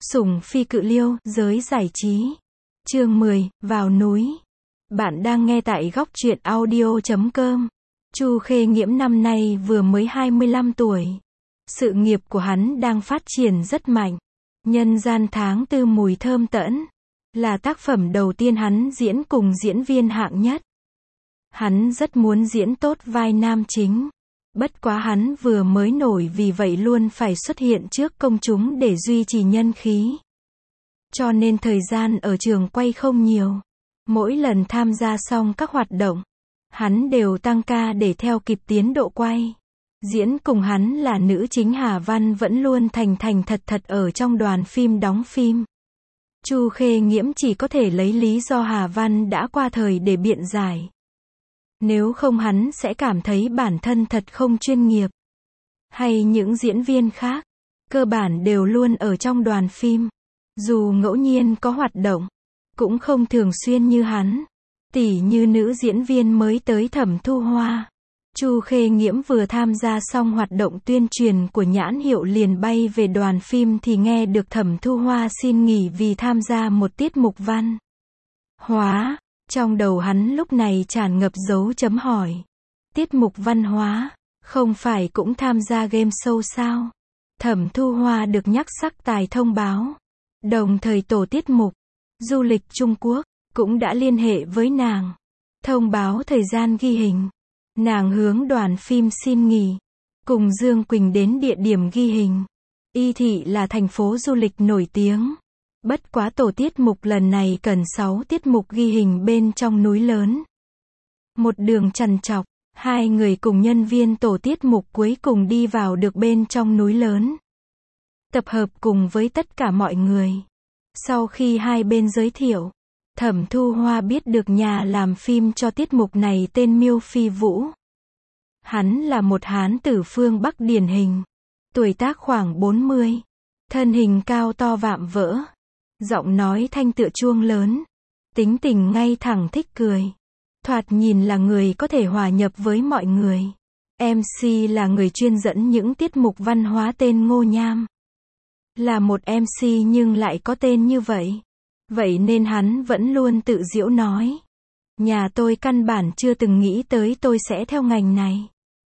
Sủng phi cự liêu, giới giải trí. Chương 10, vào núi. Bạn đang nghe tại góc truyện audio.com. Chu Khê Nghiễm năm nay vừa mới 25 tuổi. Sự nghiệp của hắn đang phát triển rất mạnh. Nhân gian tháng tư mùi thơm tẫn là tác phẩm đầu tiên hắn diễn cùng diễn viên hạng nhất. Hắn rất muốn diễn tốt vai nam chính. Bất quá hắn vừa mới nổi, vì vậy luôn phải xuất hiện trước công chúng để duy trì nhân khí. Cho nên thời gian ở trường quay không nhiều. Mỗi lần tham gia xong các hoạt động, hắn đều tăng ca để theo kịp tiến độ quay. Diễn cùng hắn là nữ chính Hà Văn vẫn luôn thành thật ở trong đoàn phim đóng phim. Chu Khê Nghiễm chỉ có thể lấy lý do Hà Văn đã qua thời để biện giải. Nếu không hắn sẽ cảm thấy bản thân thật không chuyên nghiệp. Hay những diễn viên khác, cơ bản đều luôn ở trong đoàn phim. Dù ngẫu nhiên có hoạt động, cũng không thường xuyên như hắn. Tỉ như nữ diễn viên mới tới Thẩm Thu Hoa. Chu Khê Nghiễm vừa tham gia xong hoạt động tuyên truyền của nhãn hiệu liền bay về đoàn phim thì nghe được Thẩm Thu Hoa xin nghỉ vì tham gia một tiết mục văn hóa. Trong đầu hắn lúc này tràn ngập dấu chấm hỏi. Tiết mục văn hóa, không phải cũng tham gia game show sao? Thẩm Thu Hoa được nhắc sắc tài thông báo. Đồng thời tổ tiết mục du lịch Trung Quốc cũng đã liên hệ với nàng, thông báo thời gian ghi hình. Nàng hướng đoàn phim xin nghỉ, cùng Dương Quỳnh đến địa điểm ghi hình. Y Thị là thành phố du lịch nổi tiếng. Bất quá tổ tiết mục lần này cần 6 tiết mục ghi hình bên trong núi lớn. Một đường trằn trọc, hai người cùng nhân viên tổ tiết mục cuối cùng đi vào được bên trong núi lớn. Tập hợp cùng với tất cả mọi người. Sau khi hai bên giới thiệu, Thẩm Thu Hoa biết được nhà làm phim cho tiết mục này tên Miêu Phi Vũ. Hắn là một hán tử phương Bắc điển hình. Tuổi tác khoảng 40. Thân hình cao to vạm vỡ. Giọng nói thanh tựa chuông lớn. Tính tình ngay thẳng thích cười. Thoạt nhìn là người có thể hòa nhập với mọi người. MC là người chuyên dẫn những tiết mục văn hóa tên Ngô Nham. Là một MC nhưng lại có tên như vậy. Vậy nên hắn vẫn luôn tự giễu nói. Nhà tôi căn bản chưa từng nghĩ tới tôi sẽ theo ngành này.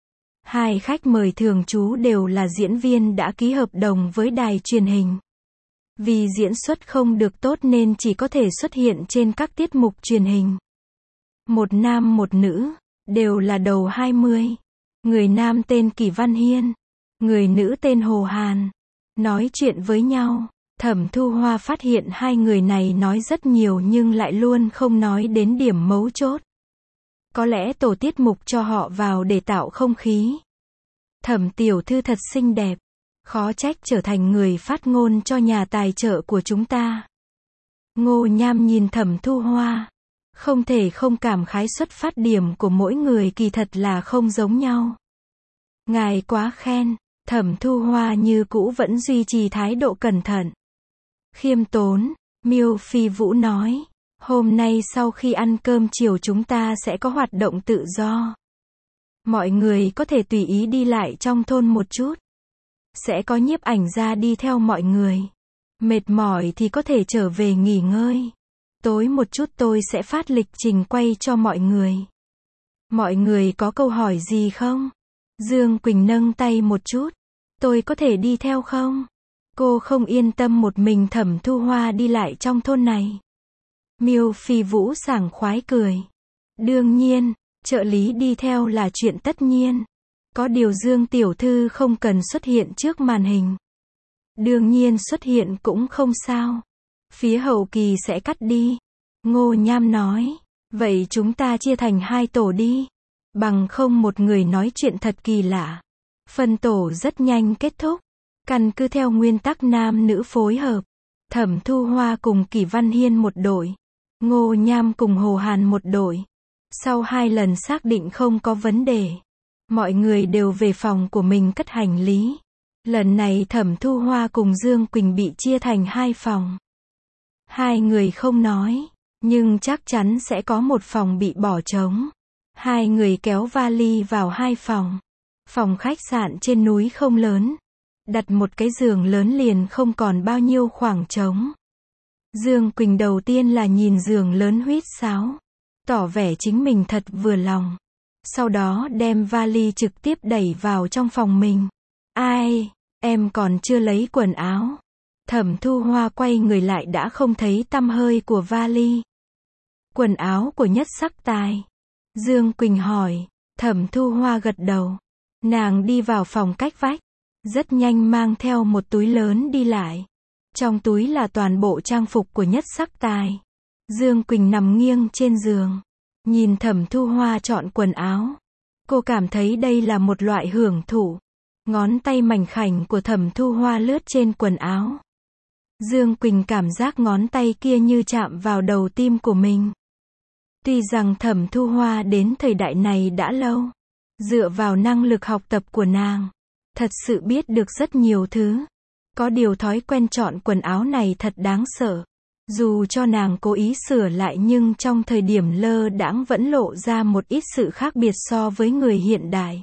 Hai khách mời thường trú đều là diễn viên đã ký hợp đồng với đài truyền hình. Vì diễn xuất không được tốt nên chỉ có thể xuất hiện trên các tiết mục truyền hình. Một nam một nữ, đều là đầu 20. Người nam tên Kỷ Văn Hiên, người nữ tên Hồ Hàn. Nói chuyện với nhau, Thẩm Thu Hoa phát hiện hai người này nói rất nhiều nhưng lại luôn không nói đến điểm mấu chốt. Có lẽ tổ tiết mục cho họ vào để tạo không khí. Thẩm tiểu thư thật xinh đẹp. Khó trách trở thành người phát ngôn cho nhà tài trợ của chúng ta. Ngô Nham nhìn Thẩm Thu Hoa. Không thể không cảm khái xuất phát điểm của mỗi người kỳ thật là không giống nhau. Ngài quá khen. Thẩm Thu Hoa như cũ vẫn duy trì thái độ cẩn thận. Khiêm tốn, Miêu Phi Vũ nói. Hôm nay sau khi ăn cơm chiều chúng ta sẽ có hoạt động tự do. Mọi người có thể tùy ý đi lại trong thôn một chút. Sẽ có nhiếp ảnh gia đi theo mọi người. Mệt mỏi thì có thể trở về nghỉ ngơi. Tối một chút tôi sẽ phát lịch trình quay cho mọi người. Mọi người có câu hỏi gì không? Dương Quỳnh nâng tay một chút. Tôi có thể đi theo không? Cô không yên tâm một mình Thẩm Thu Hoa đi lại trong thôn này. Miêu Phi Vũ sảng khoái cười. Đương nhiên, trợ lý đi theo là chuyện tất nhiên. Có điều Dương tiểu thư không cần xuất hiện trước màn hình. Đương nhiên xuất hiện cũng không sao. Phía hậu kỳ sẽ cắt đi. Ngô Nham nói. Vậy chúng ta chia thành 2 tổ đi. Bằng không một người nói chuyện thật kỳ lạ. Phân tổ rất nhanh kết thúc. Căn cứ theo nguyên tắc nam nữ phối hợp. Thẩm Thu Hoa cùng Kỷ Văn Hiên một đội. Ngô Nham cùng Hồ Hàn một đội. Sau 2 lần xác định không có vấn đề, mọi người đều về phòng của mình cất hành lý. Lần này Thẩm Thu Hoa cùng Dương Quỳnh bị chia thành 2 phòng. 2 người không nói, nhưng chắc chắn sẽ có một phòng bị bỏ trống. 2 người kéo vali vào 2 phòng. Phòng khách sạn trên núi không lớn. Đặt một cái giường lớn liền không còn bao nhiêu khoảng trống. Dương Quỳnh đầu tiên là nhìn giường lớn huýt sáo, tỏ vẻ chính mình thật vừa lòng. Sau đó đem vali trực tiếp đẩy vào trong phòng mình. Ai, em còn chưa lấy quần áo. Thẩm Thu Hoa quay người lại đã không thấy tăm hơi của vali. Quần áo của Nhất Sắc Tài. Dương Quỳnh hỏi. Thẩm Thu Hoa gật đầu. Nàng đi vào phòng cách vách. Rất nhanh mang theo một túi lớn đi lại. Trong túi là toàn bộ trang phục của Nhất Sắc Tài. Dương Quỳnh nằm nghiêng trên giường. Nhìn Thẩm Thu Hoa chọn quần áo. Cô cảm thấy đây là một loại hưởng thụ. Ngón tay mảnh khảnh của Thẩm Thu Hoa lướt trên quần áo. Dương Quỳnh cảm giác ngón tay kia như chạm vào đầu tim của mình. Tuy rằng Thẩm Thu Hoa đến thời đại này đã lâu. Dựa vào năng lực học tập của nàng. Thật sự biết được rất nhiều thứ. Có điều thói quen chọn quần áo này thật đáng sợ. Dù cho nàng cố ý sửa lại nhưng trong thời điểm lơ đãng vẫn lộ ra một ít sự khác biệt so với người hiện đại.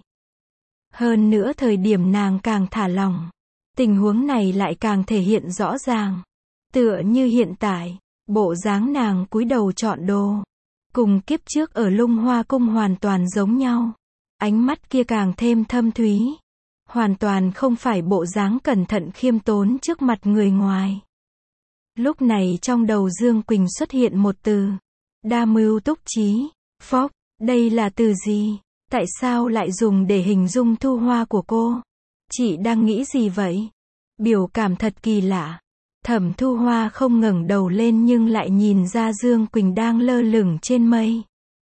Hơn nữa thời điểm nàng càng thả lỏng, tình huống này lại càng thể hiện rõ ràng. Tựa như hiện tại, bộ dáng nàng cúi đầu chọn đồ, cùng kiếp trước ở Lung Hoa Cung hoàn toàn giống nhau. Ánh mắt kia càng thêm thâm thúy. Hoàn toàn không phải bộ dáng cẩn thận khiêm tốn trước mặt người ngoài. Lúc này trong đầu Dương Quỳnh xuất hiện một từ. Đa mưu túc trí. Phốc, đây là từ gì? Tại sao lại dùng để hình dung Thu Hoa của cô? Chị đang nghĩ gì vậy? Biểu cảm thật kỳ lạ. Thẩm Thu Hoa không ngẩng đầu lên nhưng lại nhìn ra Dương Quỳnh đang lơ lửng trên mây.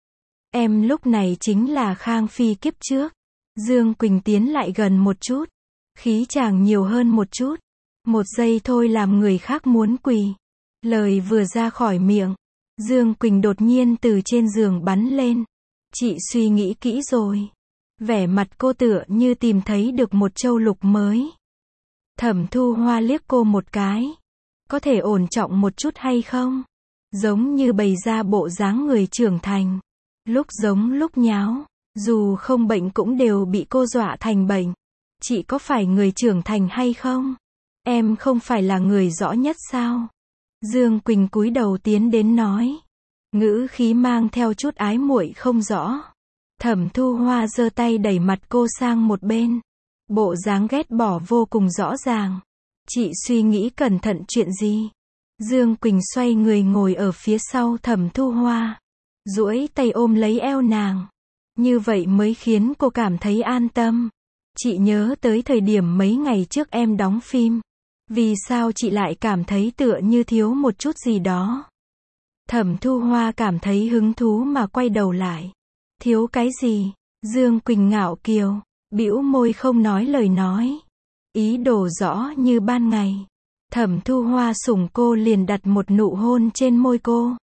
Em lúc này chính là Khang Phi kiếp trước. Dương Quỳnh tiến lại gần một chút. Khí chàng nhiều hơn một chút. Một giây thôi làm người khác muốn quỳ. Lời vừa ra khỏi miệng. Dương Quỳnh đột nhiên từ trên giường bắn lên. Chị suy nghĩ kỹ rồi. Vẻ mặt cô tựa như tìm thấy được một châu lục mới. Thẩm Thu Hoa liếc cô một cái. Có thể ổn trọng một chút hay không? Giống như bày ra bộ dáng người trưởng thành. Lúc giống lúc nháo. Dù không bệnh cũng đều bị cô dọa thành bệnh. Chị có phải người trưởng thành hay không? Em không phải là người rõ nhất sao? Dương Quỳnh cúi đầu tiến đến nói. Ngữ khí mang theo chút ái muội không rõ. Thẩm Thu Hoa giơ tay đẩy mặt cô sang một bên. Bộ dáng ghét bỏ vô cùng rõ ràng. Chị suy nghĩ cẩn thận chuyện gì? Dương Quỳnh xoay người ngồi ở phía sau Thẩm Thu Hoa. Duỗi tay ôm lấy eo nàng. Như vậy mới khiến cô cảm thấy an tâm. Chị nhớ tới thời điểm mấy ngày trước em đóng phim. Vì sao chị lại cảm thấy tựa như thiếu một chút gì đó? Thẩm Thu Hoa cảm thấy hứng thú mà quay đầu lại. Thiếu cái gì? Dương Quỳnh ngạo kiều, bĩu môi không nói lời nói. Ý đồ rõ như ban ngày. Thẩm Thu Hoa sủng cô liền đặt một nụ hôn trên môi cô.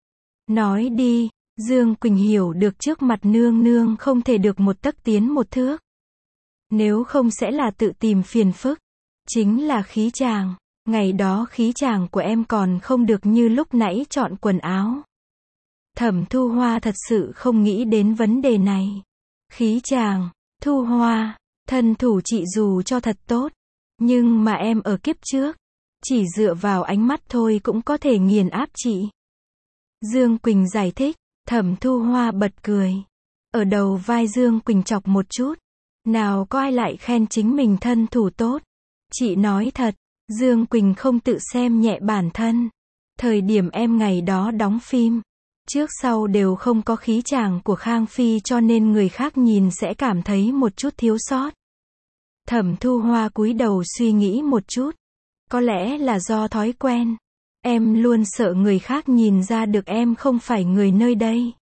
Nói đi. Dương Quỳnh hiểu được trước mặt nương nương không thể được một tấc tiến một thước. Nếu không sẽ là tự tìm phiền phức. Chính là khí chàng. Ngày đó khí chàng của em còn không được như lúc nãy chọn quần áo. Thẩm Thu Hoa thật sự không nghĩ đến vấn đề này. Khí chàng, Thu Hoa, thân thủ chị dù cho thật tốt. Nhưng mà em ở kiếp trước. Chỉ dựa vào ánh mắt thôi cũng có thể nghiền áp chị. Dương Quỳnh giải thích. Thẩm Thu Hoa bật cười. Ở đầu vai Dương Quỳnh chọc một chút. Nào có ai lại khen chính mình thân thủ tốt. Chị nói thật, Dương Quỳnh không tự xem nhẹ bản thân. Thời điểm em ngày đó đóng phim, trước sau đều không có khí chàng của Khang Phi cho nên người khác nhìn sẽ cảm thấy một chút thiếu sót. Thẩm Thu Hoa cúi đầu suy nghĩ một chút. Có lẽ là do thói quen. Em luôn sợ người khác nhìn ra được em không phải người nơi đây.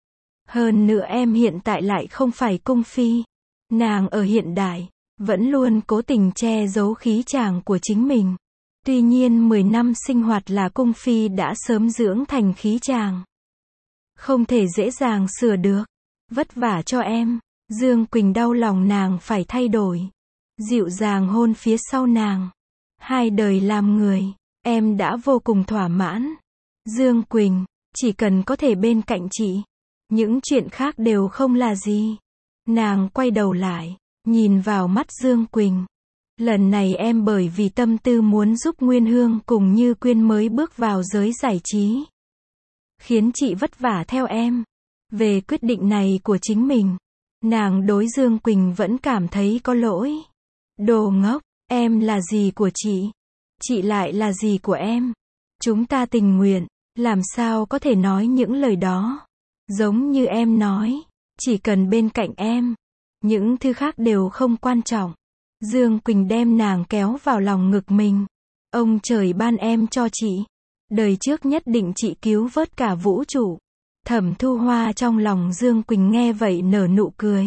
Hơn nữa em hiện tại lại không phải cung phi. Nàng ở hiện đại, vẫn luôn cố tình che giấu khí chàng của chính mình. Tuy nhiên 10 năm sinh hoạt là cung phi đã sớm dưỡng thành khí chàng. Không thể dễ dàng sửa được. Vất vả cho em. Dương Quỳnh đau lòng nàng phải thay đổi. Dịu dàng hôn phía sau nàng. Hai đời làm người. Em đã vô cùng thỏa mãn. Dương Quỳnh, chỉ cần có thể bên cạnh chị. Những chuyện khác đều không là gì. Nàng quay đầu lại, nhìn vào mắt Dương Quỳnh. Lần này em bởi vì tâm tư muốn giúp Nguyên Hương cùng Như Quyên mới bước vào giới giải trí. Khiến chị vất vả theo em. Về quyết định này của chính mình, nàng đối Dương Quỳnh vẫn cảm thấy có lỗi. Đồ ngốc, em là gì của chị lại là gì của em. Chúng ta tình nguyện, làm sao có thể nói những lời đó. Giống như em nói, chỉ cần bên cạnh em, những thứ khác đều không quan trọng. Dương Quỳnh đem nàng kéo vào lòng ngực mình. Ông trời ban em cho chị. Đời trước nhất định chị cứu vớt cả vũ trụ. Thẩm Thu Hoa trong lòng Dương Quỳnh nghe vậy nở nụ cười.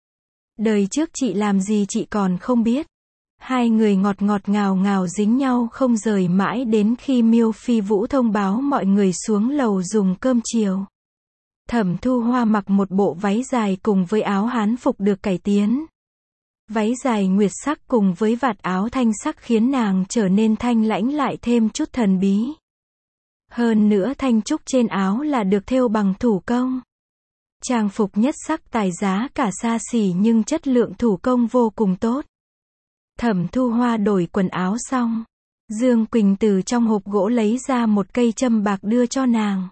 Đời trước chị làm gì chị còn không biết. Hai người ngọt ngọt ngào ngào dính nhau không rời mãi đến khi Miêu Phi Vũ thông báo mọi người xuống lầu dùng cơm chiều. Thẩm Thu Hoa mặc một bộ váy dài cùng với áo hán phục được cải tiến. Váy dài nguyệt sắc cùng với vạt áo thanh sắc khiến nàng trở nên thanh lãnh lại thêm chút thần bí. Hơn nữa thanh trúc trên áo là được thêu bằng thủ công. Trang phục nhất sắc tài giá cả xa xỉ nhưng chất lượng thủ công vô cùng tốt. Thẩm Thu Hoa đổi quần áo xong, Dương Quỳnh từ trong hộp gỗ lấy ra một cây châm bạc đưa cho nàng.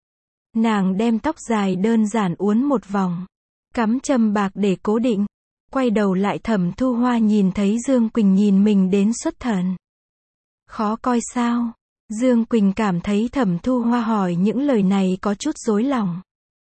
Nàng đem tóc dài đơn giản uốn một vòng, cắm châm bạc để cố định. Quay đầu lại Thẩm Thu Hoa nhìn thấy Dương Quỳnh nhìn mình đến xuất thần. Khó coi sao? Dương Quỳnh cảm thấy Thẩm Thu Hoa hỏi những lời này có chút rối lòng.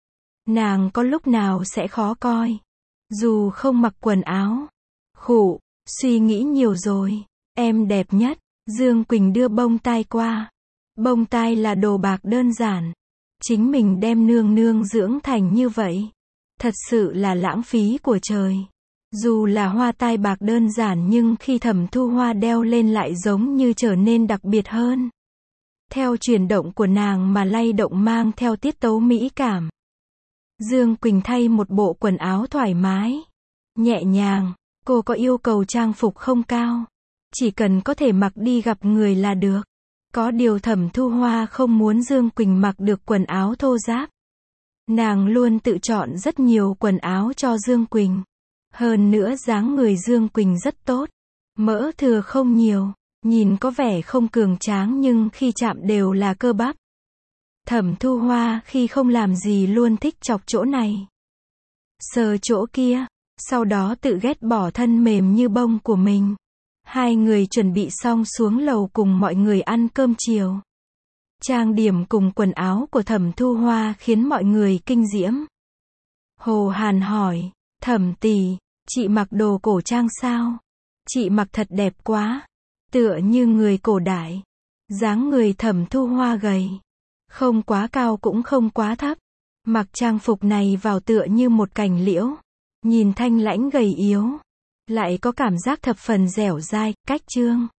Nàng có lúc nào sẽ khó coi. Dù không mặc quần áo. Khụ, suy nghĩ nhiều rồi. Em đẹp nhất. Dương Quỳnh đưa bông tai qua. Bông tai là đồ bạc đơn giản. Chính mình đem nương nương dưỡng thành như vậy. Thật sự là lãng phí của trời. Dù là hoa tai bạc đơn giản nhưng khi Thẩm Thu Hoa đeo lên lại giống như trở nên đặc biệt hơn. Theo chuyển động của nàng mà lay động mang theo tiết tấu mỹ cảm. Dương Quỳnh thay một bộ quần áo thoải mái, nhẹ nhàng, cô có yêu cầu trang phục không cao. Chỉ cần có thể mặc đi gặp người là được. Có điều Thẩm Thu Hoa không muốn Dương Quỳnh mặc được quần áo thô ráp. Nàng luôn tự chọn rất nhiều quần áo cho Dương Quỳnh. Hơn nữa dáng người Dương Quỳnh rất tốt. Mỡ thừa không nhiều, nhìn có vẻ không cường tráng nhưng khi chạm đều là cơ bắp. Thẩm Thu Hoa khi không làm gì luôn thích chọc chỗ này, sờ chỗ kia, sau đó tự ghét bỏ thân mềm như bông của mình. Hai người chuẩn bị xong xuống lầu cùng mọi người ăn cơm chiều. Trang điểm cùng quần áo của Thẩm Thu Hoa khiến mọi người kinh diễm. Hồ Hàn hỏi, Thẩm tỷ, chị mặc đồ cổ trang sao? Chị mặc thật đẹp quá, tựa như người cổ đại. Dáng người Thẩm Thu Hoa gầy, không quá cao cũng không quá thấp. Mặc trang phục này vào tựa như một cành liễu, nhìn thanh lãnh gầy yếu, lại có cảm giác thập phần dẻo dai, cách trương.